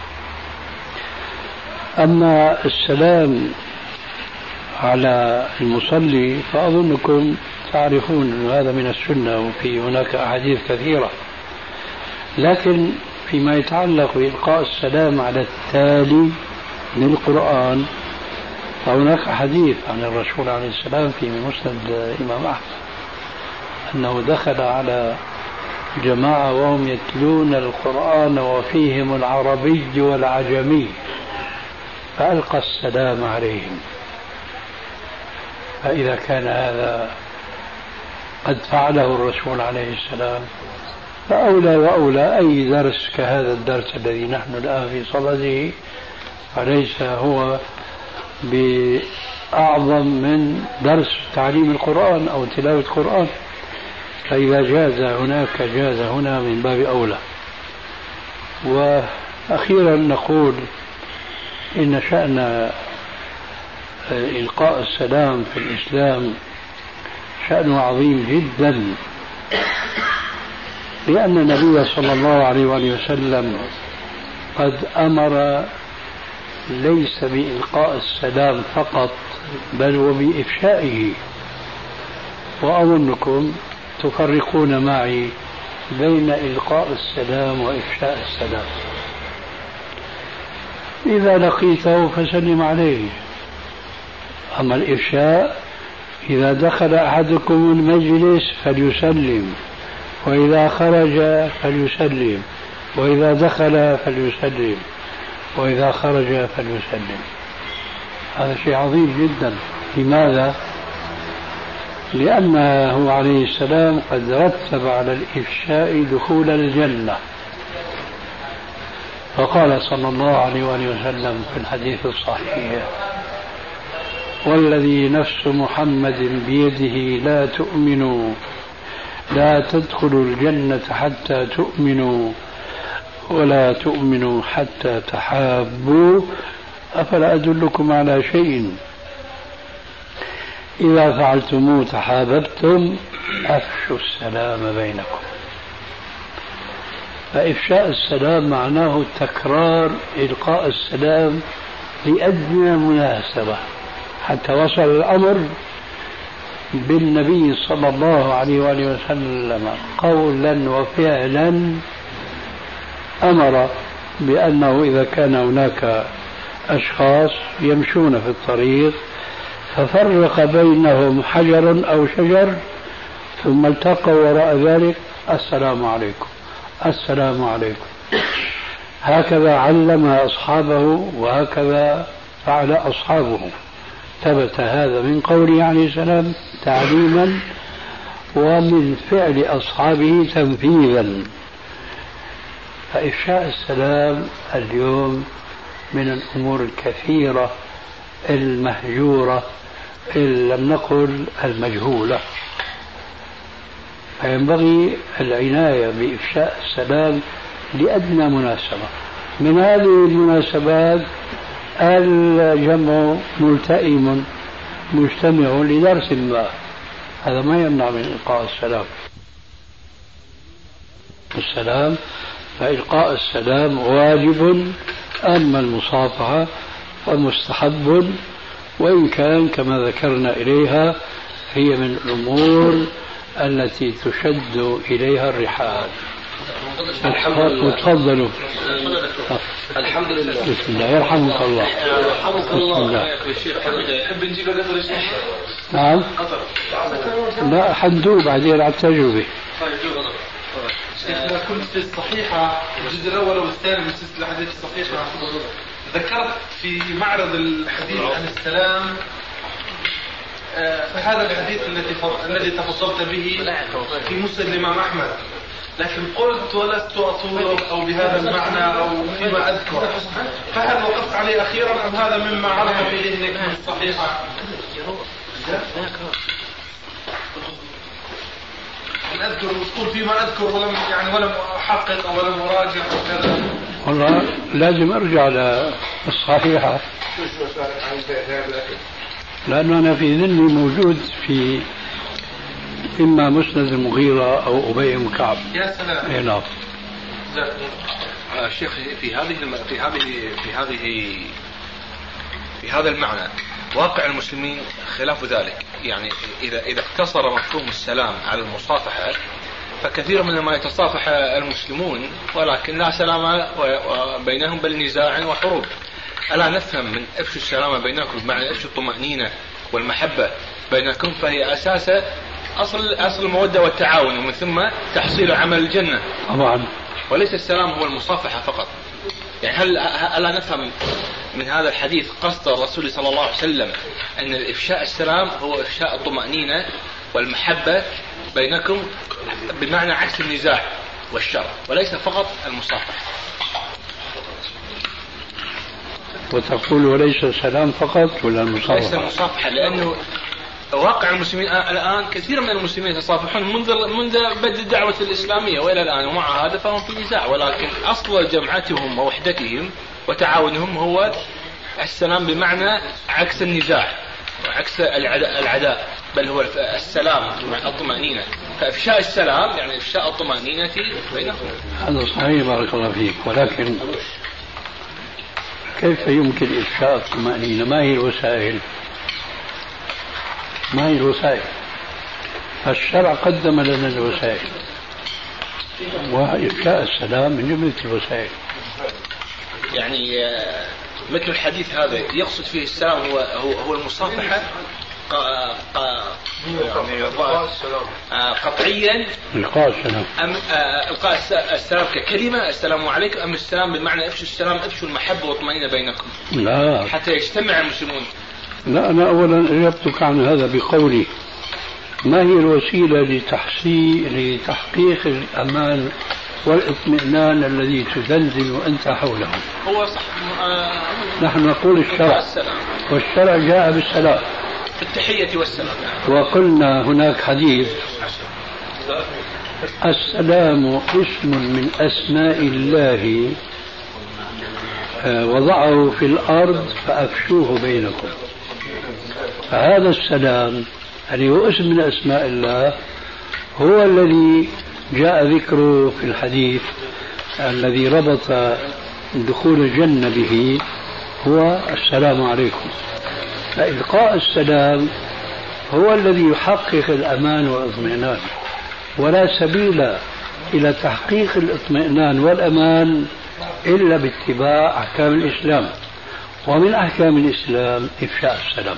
أما السلام على المصلي فأظنكم تعرفون أن هذا من السنة، وفي هناك أحاديث كثيرة. لكن فيما يتعلق بإلقاء السلام على التالي للقرآن فهناك حديث عن الرسول عليه السلام في مسند الإمام أحمد أنه دخل على جماعة وهم يتلون القرآن وفيهم العربي والعجمي فألقى السلام عليهم. فإذا كان هذا قد فعله الرسول عليه السلام فأولى وأولى أي درس كهذا الدرس الذي نحن الآن في صدده فليس هو بأعظم من درس تعليم القرآن أو تلاوة القرآن، فإذا جاز هناك جاز هنا من باب أولى. وأخيرا نقول إن شأن إلقاء السلام في الإسلام شأنه عظيم جدا، لأن النبي صلى الله عليه وسلم قد أمر ليس بإلقاء السلام فقط بل وبإفشائه. وأظنكم تفرقون معي بين إلقاء السلام وإفشاء السلام. إذا لقيته فسلم عليه. أما الإفشاء إذا دخل أحدكم المجلس فليسلم، وإذا خرج فليسلم، وإذا دخل فليسلم، وإذا خرج فليسلم. هذا شيء عظيم جدا. لماذا؟ لأنه عليه السلام قد رتب على الإفشاء دخول الجنة، فقال صلى الله عليه وسلم في الحديث الصحيح: والذي نفس محمد بيده لا تؤمنوا، لا تدخلوا الجنة حتى تؤمنوا، ولا تؤمنوا حتى تحابوا، أفلا أدلكم على شيء إذا فعلتموه تحاببتم، أفشوا السلام بينكم. فإفشاء السلام معناه تكرار إلقاء السلام لأدنى مناسبة، حتى وصل الأمر بالنبي صلى الله عليه وآله وسلم قولا وفعلا أمر بأنه إذا كان هناك أشخاص يمشون في الطريق ففرق بينهم حجر أو شجر ثم التقوا وراء ذلك: السلام عليكم، السلام عليكم. هكذا علم أصحابه وهكذا فعل أصحابه. ثبت هذا من قوله عليه السلام تعليما، ومن فعل أصحابه تنفيذا. فإفشاء السلام اليوم من الأمور الكثيرة المهجورة، إن لم نقل المجهولة. فينبغي العناية بإفشاء السلام لأدنى مناسبة. من هذه المناسبات الجمع ملتئم مجتمع لدرس ما، هذا ما يمنع من إلقاء السلام. فإلقاء السلام واجب، أما المصافحة فمستحب، وإن كان كما ذكرنا إليها هي من الأمور التي تشد إليها الرحال. تفضلوا. الحمد لله. بسم الله. يرحمك الله. يرحمك الله. نحب نجيب قطر اسمه. نعم. لا حندوب بعدين على التجربة. شيخنا كنت في الصحيحة الجزء الأول والثاني من سلسلة الحديث الصحيحة ذكرت في معرض الحديث عن السلام فهذا الحديث الذي تفضلت به في مسند الإمام أحمد، لكن قلت ولست أطول أو بهذا المعنى أو فيما أذكر، فهل وقفت عليه أخيرا أم هذا مما عرض في ذهنك من الصحيحة؟ أذكر تقول فيما أذكر ولم أحقق أو ولم أراجع وكذا. والله لازم أرجع للصحيحة، لأنه أنا في ذهني موجود في إما مسند المغيرة أو أبي بن كعب. يا سلام. أي نعم. شيخ في هذا المعنى واقع المسلمين خلاف ذلك. يعني إذا اقتصر مفهوم السلام على المصافحة فكثير من ما يتصافح المسلمون ولكن لا سلام بينهم بل نزاع وحروب. ألا نفهم من أفشوا السلام بينكم بمعنى أفشوا الطمأنينة والمحبة بينكم، فهي أساس أصل المودة والتعاون، ومن ثم تحصيل عمل الجنة طبعا، وليس السلام هو المصافحة فقط. يعني ألا نفهم من هذا الحديث قصد الرسول صلى الله عليه وسلم أن إفشاء السلام هو إفشاء الطمأنينة والمحبة بينكم بمعنى عكس النزاع والشر، وليس فقط المصافحة. وتقول وليس السلام فقط ولا المصافحة؟ ليس المصافحة، لأنه واقع المسلمين الآن كثير من المسلمين يتصافحون منذ بدء الدعوة الإسلامية وإلى الآن، ومع هذا فهم في نزاع، ولكن أصل جمعتهم ووحدتهم وتعاونهم هو السلام بمعنى عكس النزاع وعكس العداء، بل هو السلام بمعنى الطمأنينة. فإفشاء السلام يعني إفشاء الطمأنينة بينهم. هذا صحيح، بارك الله فيك، ولكن كيف يمكن إفشاء الطمأنينة؟ ما هي الوسائل؟ الشرع قدم لنا الوسائل. وإفشاء السلام من جملة الوسائل. يعني مثل الحديث هذا يقصد فيه السلام هو المصافحة قطعيا إلقاء السلام أم إلقاء السلام ككلمة السلام عليكم، أم السلام بمعنى افشوا السلام، افشوا المحبة والطمأنينة بينكم لا حتى يجتمع المسلمون؟ لا، أنا أولا أجبتك عن هذا بقولي ما هي الوسيلة لتحقيق الأمان والاطمئنان الذي تزلزل أنت حوله؟ هو صح. نحن نقول الشرع، والشرع جاء بالسلام التحية والسلام. وقلنا هناك حديث السلام اسم من أسماء الله وضعه في الأرض فأفشوه بينكم. فهذا السلام الذي هو اسم من أسماء الله هو الذي جاء ذكره في الحديث الذي ربط دخول الجنة به، هو السلام عليكم. فإلقاء السلام هو الذي يحقق الأمان والاطمئنان، ولا سبيل إلى تحقيق الاطمئنان والأمان إلا باتباع أحكام الإسلام، ومن أحكام الإسلام إفشاء السلام.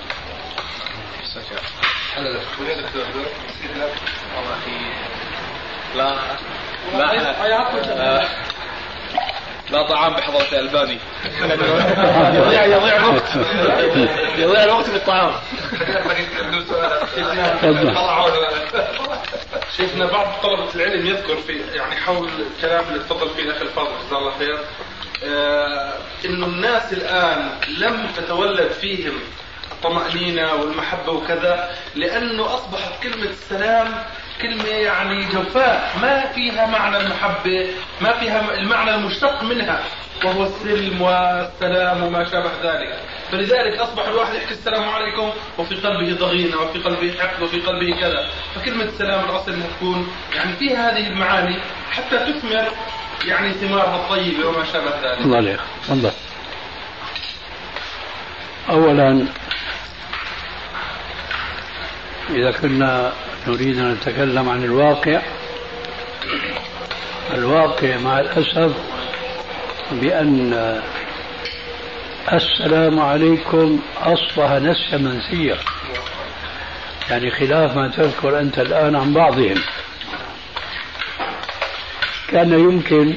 لا طعام بحضرة الألباني. يضيع الوقت بالطعام. شيخنا بعض طلبة العلم يذكر في يعني حول الكلام اللي تفضل فيه أخي الفاضل جزاه الله خير، إنه الناس الآن لم تتولد فيهم الطمأنينة والمحبة وكذا، لأنه أصبحت كلمة السلام كلمة يعني جفاء ما فيها معنى المحبة، ما فيها المعنى المشتق منها وهو السلم والسلام وما شابه ذلك. فلذلك أصبح الواحد يحكي السلام عليكم وفي قلبه ضغينة وفي قلبه حقد وفي قلبه كذا. فكلمة السلام الأصل أنها تكون يعني فيها هذه المعاني حتى تثمر يعني ثمارها الطيبة وما شابه ذلك. الله عليك. الله. أولا إذا كنا نريد أن نتكلم عن الواقع مع الأسف بأن السلام عليكم أصبح نسيا منسيا، يعني خلاف ما تذكر أنت الآن عن بعضهم. كان يمكن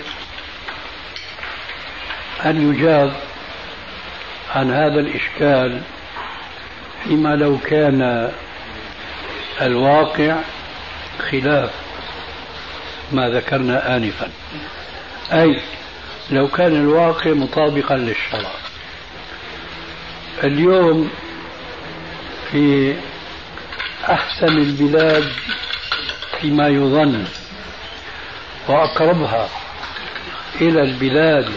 أن يجاب عن هذا الإشكال فيما لو كان الواقع خلاف ما ذكرنا آنفا، أي لو كان الواقع مطابقا للشرع. اليوم في أحسن البلاد فيما يظن وأقربها إلى البلاد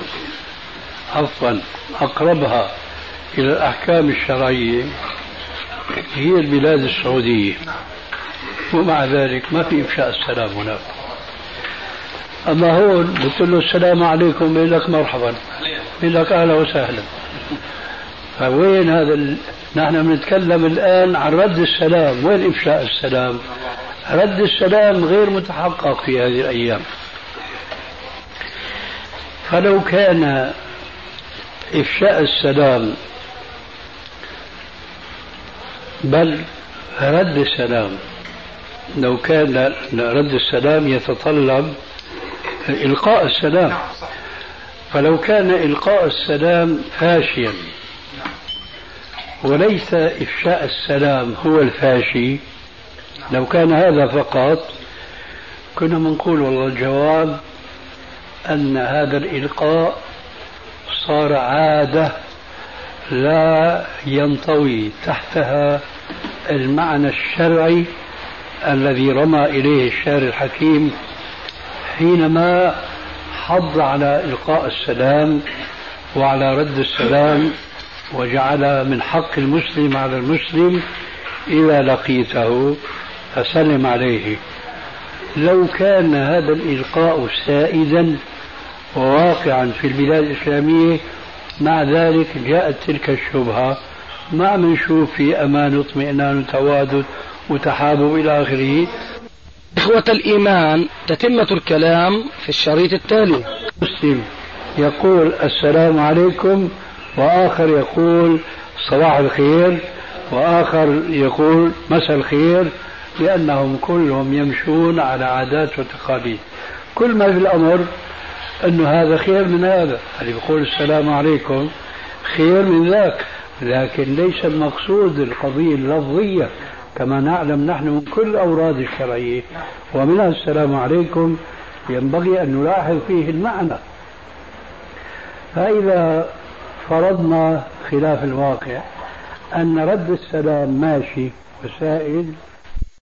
أقربها إلى الأحكام الشرعية هي البلاد السعودية، ومع ذلك ما في إفشاء السلام هناك. أما هون بتقول له السلام عليكم بيقول لك مرحبا، بيقول لك أهلا وسهلا. فوين هذا نحن بنتكلم الآن عن رد السلام، وين إفشاء السلام؟ رد السلام غير متحقق في هذه الأيام. فلو كان إفشاء السلام بل رد السلام، لو كان رد السلام يتطلب إلقاء السلام، فلو كان إلقاء السلام فاشيا وليس إفشاء السلام هو الفاشي، لو كان هذا فقط كنا منقول والله الجواب أن هذا الإلقاء صار عادة لا ينطوي تحتها المعنى الشرعي الذي رمى إليه الشاعر الحكيم حينما حض على إلقاء السلام وعلى رد السلام، وجعل من حق المسلم على المسلم إذا لقيته فسلم عليه. لو كان هذا الإلقاء سائدا وواقعا في البلاد الإسلامية، مع ذلك جاءت تلك الشبهة، ما بنشوف في أمان واطمئنان وتوادد وتحابب إلى آخره. إخوة الإيمان، تتمة الكلام في الشريط التالي. مسلم يقول السلام عليكم، وآخر يقول صباح الخير، وآخر يقول مساء الخير، لأنهم كلهم يمشون على عادات وتقاليد. كل ما في الأمر أنه هذا خير من هذا، اللي يقول السلام عليكم خير من ذاك، لكن ليس المقصود القضية اللفظية كما نعلم نحن من كل الأوراد الشرعية، ومنها السلام عليكم ينبغي أن نلاحظ فيه المعنى. فإذا فرضنا خلاف الواقع أن رد السلام ماشي وسائل،